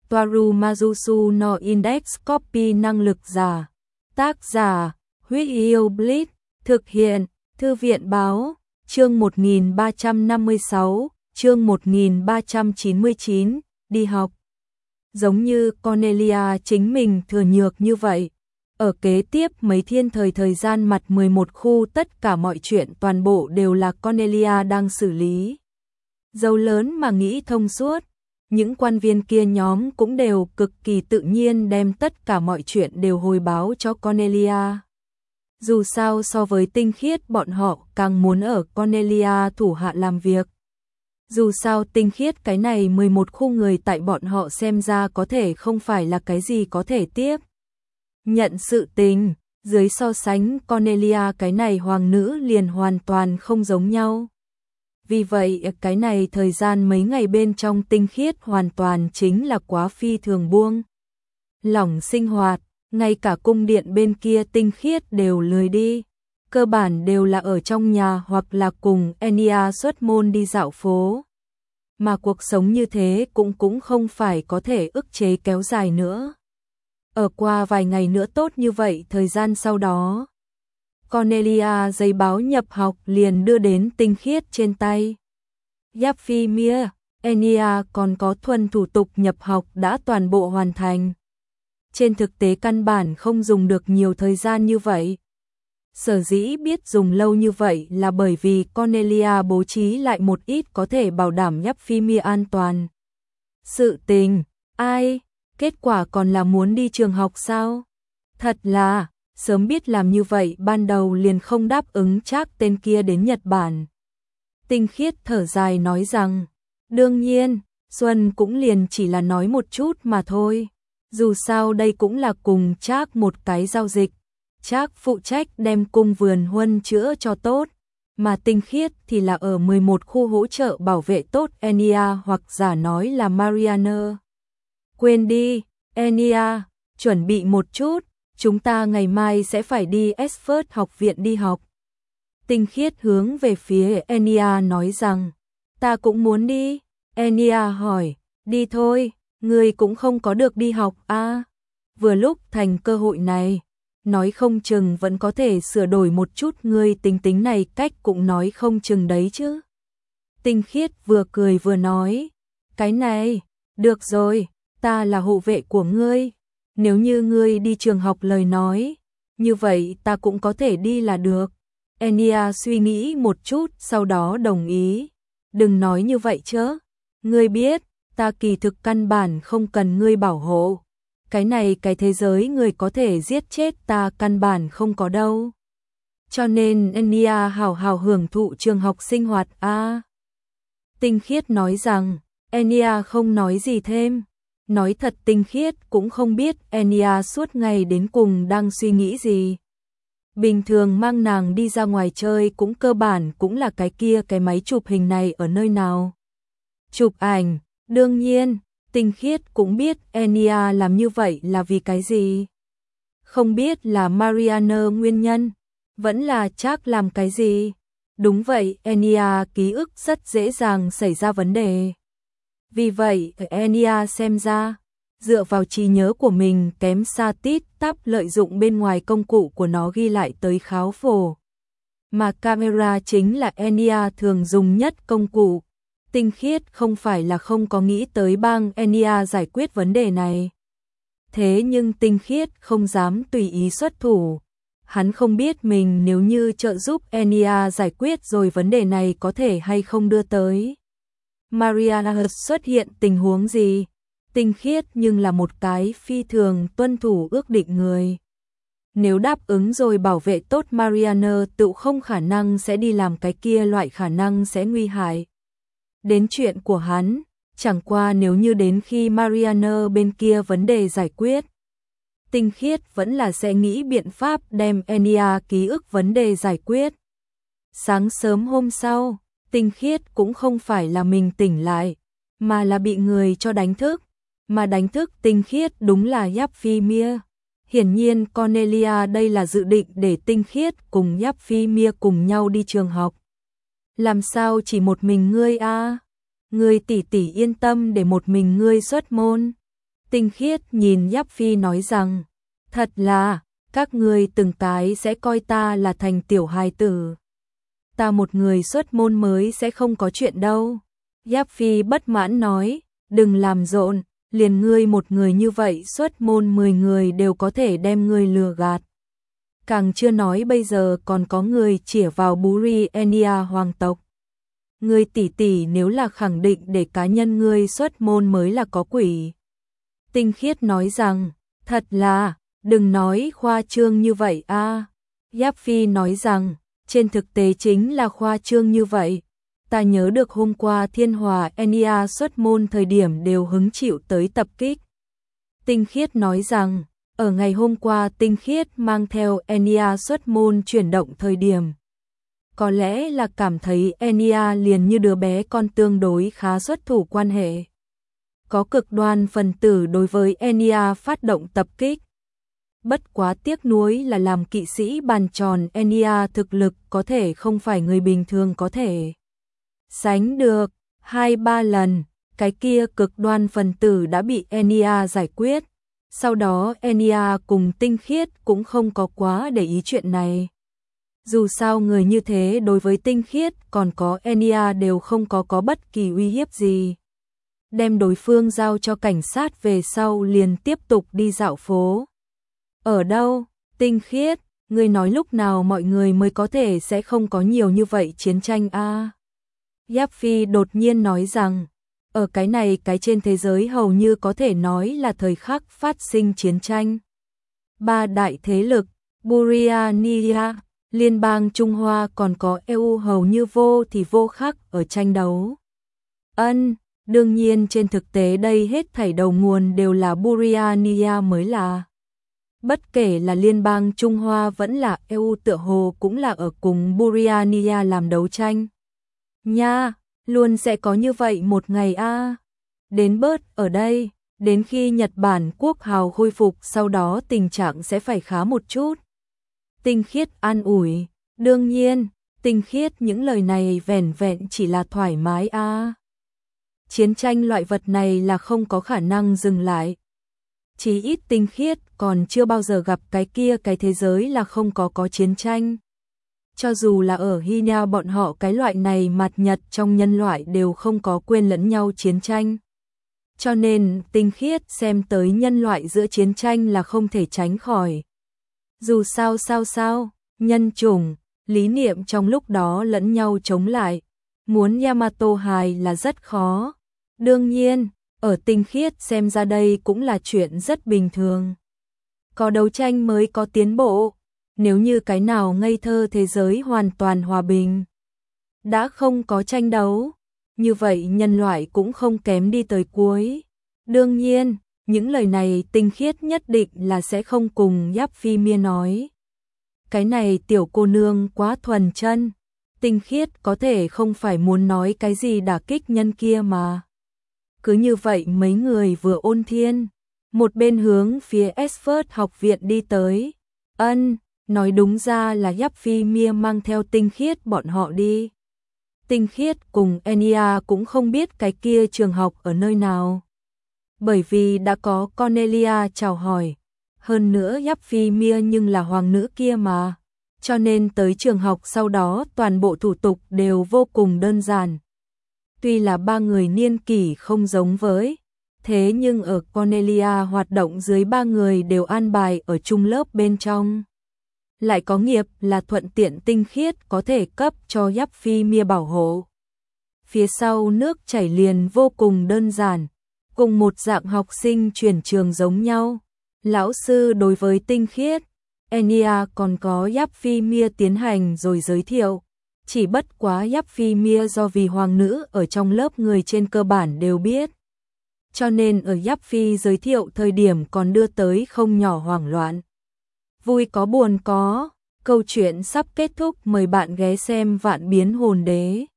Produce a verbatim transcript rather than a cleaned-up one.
Toaru Majusu no Index Copy năng lực giả. Tác giả, Huyết Yêu Blitz, thực hiện, Thư viện Báo, chương một nghìn ba trăm năm mươi sáu, chương một nghìn ba trăm chín mươi chín, đi học. Giống như Cornelia chính mình thừa nhược như vậy. Ở kế tiếp mấy thiên thời thời gian mặt mười một khu tất cả mọi chuyện toàn bộ đều là Cornelia đang xử lý. Dâu lớn mà nghĩ thông suốt, những quan viên kia nhóm cũng đều cực kỳ tự nhiên đem tất cả mọi chuyện đều hồi báo cho Cornelia. Dù sao so với Tinh Khiết bọn họ càng muốn ở Cornelia thủ hạ làm việc. Dù sao Tinh Khiết cái này mười một khu người tại bọn họ xem ra có thể không phải là cái gì có thể tiếp nhận sự tình, dưới so sánh Cornelia cái này hoàng nữ liền hoàn toàn không giống nhau. Vì vậy cái này thời gian mấy ngày bên trong Tinh Khiết hoàn toàn chính là quá phi thường buông lỏng sinh hoạt, ngay cả cung điện bên kia Tinh Khiết đều lười đi, cơ bản đều là ở trong nhà hoặc là cùng Enya xuất môn đi dạo phố. Mà cuộc sống như thế cũng cũng không phải có thể ức chế kéo dài nữa. Ở qua vài ngày nữa tốt như vậy thời gian sau đó, Cornelia giấy báo nhập học liền đưa đến Tinh Khiết trên tay. Yaphi-Mia, Enya còn có thuần thủ tục nhập học đã toàn bộ hoàn thành. Trên thực tế căn bản không dùng được nhiều thời gian như vậy. Sở dĩ biết dùng lâu như vậy là bởi vì Cornelia bố trí lại một ít có thể bảo đảm Yaphi-Mia an toàn. Sự tình, ai, kết quả còn là muốn đi trường học sao? Thật là, sớm biết làm như vậy ban đầu liền không đáp ứng chắc tên kia đến Nhật Bản. Tinh Khiết thở dài nói rằng, đương nhiên, Xuân cũng liền chỉ là nói một chút mà thôi. Dù sao đây cũng là cùng chắc một cái giao dịch. Chắc phụ trách đem cung vườn huân chữa cho tốt, mà Tinh Khiết thì là ở mười một khu hỗ trợ bảo vệ tốt Enya hoặc giả nói là Mariana. Quên đi, Enya, chuẩn bị một chút, chúng ta ngày mai sẽ phải đi Esford học viện đi học. Tinh Khiết hướng về phía Enya nói rằng, ta cũng muốn đi. Enya hỏi, đi thôi, ngươi cũng không có được đi học à. Vừa lúc thành cơ hội này, nói không chừng vẫn có thể sửa đổi một chút ngươi tính tính này cách cũng nói không chừng đấy chứ. Tinh Khiết vừa cười vừa nói, cái này, được rồi, ta là hộ vệ của ngươi. Nếu như ngươi đi trường học lời nói, như vậy ta cũng có thể đi là được. Enya suy nghĩ một chút sau đó đồng ý. Đừng nói như vậy chứ. Ngươi biết, ta kỳ thực căn bản không cần ngươi bảo hộ. Cái này cái thế giới người có thể giết chết ta căn bản không có đâu. Cho nên Enya hào hào hưởng thụ trường học sinh hoạt a. À. Tinh Khiết nói rằng, Enya không nói gì thêm. Nói thật Tinh Khiết cũng không biết Enya suốt ngày đến cùng đang suy nghĩ gì. Bình thường mang nàng đi ra ngoài chơi cũng cơ bản cũng là cái kia cái máy chụp hình này ở nơi nào. Chụp ảnh, đương nhiên, Tinh Khiết cũng biết Enya làm như vậy là vì cái gì. Không biết là Mariana nguyên nhân, vẫn là chắc làm cái gì. Đúng vậy, Enya ký ức rất dễ dàng xảy ra vấn đề. Vì vậy, Enya xem ra, dựa vào trí nhớ của mình kém xa tít tắp lợi dụng bên ngoài công cụ của nó ghi lại tới kháo phổ. Mà camera chính là Enya thường dùng nhất công cụ. Tinh Khiết không phải là không có nghĩ tới bang Enya giải quyết vấn đề này. Thế nhưng Tinh Khiết không dám tùy ý xuất thủ. Hắn không biết mình nếu như trợ giúp Enya giải quyết rồi vấn đề này có thể hay không đưa tới Mariana xuất hiện tình huống gì. Tinh Khiết nhưng là một cái phi thường tuân thủ ước định người. Nếu đáp ứng rồi bảo vệ tốt Mariana tự không khả năng sẽ đi làm cái kia loại khả năng sẽ nguy hại đến chuyện của hắn, chẳng qua nếu như đến khi Mariana bên kia vấn đề giải quyết, Tinh Khiết vẫn là sẽ nghĩ biện pháp đem Enya ký ức vấn đề giải quyết. Sáng sớm hôm sau, Tinh Khiết cũng không phải là mình tỉnh lại, mà là bị người cho đánh thức, mà đánh thức Tinh Khiết đúng là Yaphi-Mia. Hiển nhiên Cornelia đây là dự định để Tinh Khiết cùng Yaphi-Mia cùng nhau đi trường học. Làm sao chỉ một mình ngươi a? À? Ngươi tỷ tỷ yên tâm để một mình ngươi xuất môn. Tinh Khiết nhìn Giáp Phi nói rằng, thật là, các ngươi từng cái sẽ coi ta là thành tiểu hài tử. Ta một người xuất môn mới sẽ không có chuyện đâu. Giáp Phi bất mãn nói, đừng làm rộn, liền ngươi một người như vậy xuất môn mười người đều có thể đem ngươi lừa gạt. Càng chưa nói bây giờ còn có người chĩa vào Burienia hoàng tộc. Ngươi tỷ tỷ nếu là khẳng định để cá nhân ngươi xuất môn mới là có quỷ. Tinh Khiết nói rằng, thật là, đừng nói khoa trương như vậy a. À. Giáp Phi nói rằng, trên thực tế chính là khoa trương như vậy. Ta nhớ được hôm qua Thiên Hòa Enia xuất môn thời điểm đều hứng chịu tới tập kích. Tinh Khiết nói rằng, ở ngày hôm qua Tinh Khiết mang theo Enia xuất môn chuyển động thời điểm. Có lẽ là cảm thấy Enia liền như đứa bé con tương đối khá xuất thủ quan hệ. Có cực đoan phần tử đối với Enia phát động tập kích. Bất quá tiếc nuối là làm kỵ sĩ bàn tròn Enia thực lực có thể không phải người bình thường có thể sánh được. Hai ba lần, cái kia cực đoan phần tử đã bị Enia giải quyết. Sau đó Enia cùng Tinh Khiết cũng không có quá để ý chuyện này. Dù sao người như thế đối với Tinh Khiết còn có Enia đều không có có bất kỳ uy hiếp gì. Đem đối phương giao cho cảnh sát về sau liền tiếp tục đi dạo phố. Ở đâu? Tinh Khiết, ngươi nói lúc nào mọi người mới có thể sẽ không có nhiều như vậy chiến tranh a? À? Giáp Phi đột nhiên nói rằng, ở cái này cái trên thế giới hầu như có thể nói là thời khắc phát sinh chiến tranh. Ba đại thế lực, Buriania, Liên bang Trung Hoa còn có e u hầu như vô thì vô khắc ở tranh đấu. Ân, đương nhiên trên thực tế đây hết thảy đầu nguồn đều là Buriania mới là. Bất kể là Liên bang Trung Hoa vẫn là e u tựa hồ cũng là ở cùng Buriania làm đấu tranh. Nha, luôn sẽ có như vậy một ngày a. À. Đến bớt ở đây, đến khi Nhật Bản quốc hào khôi phục sau đó tình trạng sẽ phải khá một chút. Tinh Khiết an ủi, đương nhiên, Tinh Khiết những lời này vẻn vẹn chỉ là thoải mái a. À. Chiến tranh loại vật này là không có khả năng dừng lại. Chỉ ít Tinh Khiết còn chưa bao giờ gặp cái kia cái thế giới là không có có chiến tranh. Cho dù là ở Hy Nha bọn họ cái loại này mặt nhật trong nhân loại đều không có quên lẫn nhau chiến tranh. Cho nên Tinh Khiết xem tới nhân loại giữa chiến tranh là không thể tránh khỏi. Dù sao sao sao, nhân chủng, lý niệm trong lúc đó lẫn nhau chống lại. Muốn Yamato hài là rất khó. Đương nhiên, ở Tinh Khiết xem ra đây cũng là chuyện rất bình thường. Có đấu tranh mới có tiến bộ. Nếu như cái nào ngây thơ thế giới hoàn toàn hòa bình, đã không có tranh đấu, như vậy nhân loại cũng không kém đi tới cuối. Đương nhiên, những lời này Tinh Khiết nhất định là sẽ không cùng Giáp Phi Mia nói. Cái này tiểu cô nương quá thuần chân, Tinh Khiết có thể không phải muốn nói cái gì đả kích nhân kia mà. Cứ như vậy mấy người vừa ôn thiên, một bên hướng phía Esford học viện đi tới. Ân, nói đúng ra là Giáp Phi Mia mang theo Tinh Khiết bọn họ đi. Tinh Khiết cùng Enia cũng không biết cái kia trường học ở nơi nào. Bởi vì đã có Cornelia chào hỏi. Hơn nữa Giáp Phi Mia nhưng là hoàng nữ kia mà. Cho nên tới trường học sau đó toàn bộ thủ tục đều vô cùng đơn giản. Tuy là ba người niên kỷ không giống với, thế nhưng ở Cornelia hoạt động dưới ba người đều an bài ở chung lớp bên trong. Lại có nghiệp là thuận tiện Tinh Khiết có thể cấp cho Giáp Phi Mia bảo hộ. Phía sau nước chảy liền vô cùng đơn giản, cùng một dạng học sinh chuyển trường giống nhau. Lão sư đối với Tinh Khiết, Enia còn có Giáp Phi Mia tiến hành rồi giới thiệu. Chỉ bất quá Giáp Phi Mia do vì hoàng nữ ở trong lớp người trên cơ bản đều biết. Cho nên ở Giáp Phi giới thiệu thời điểm còn đưa tới không nhỏ hoảng loạn. Vui có buồn có, câu chuyện sắp kết thúc, mời bạn ghé xem Vạn Biến Hồn Đế.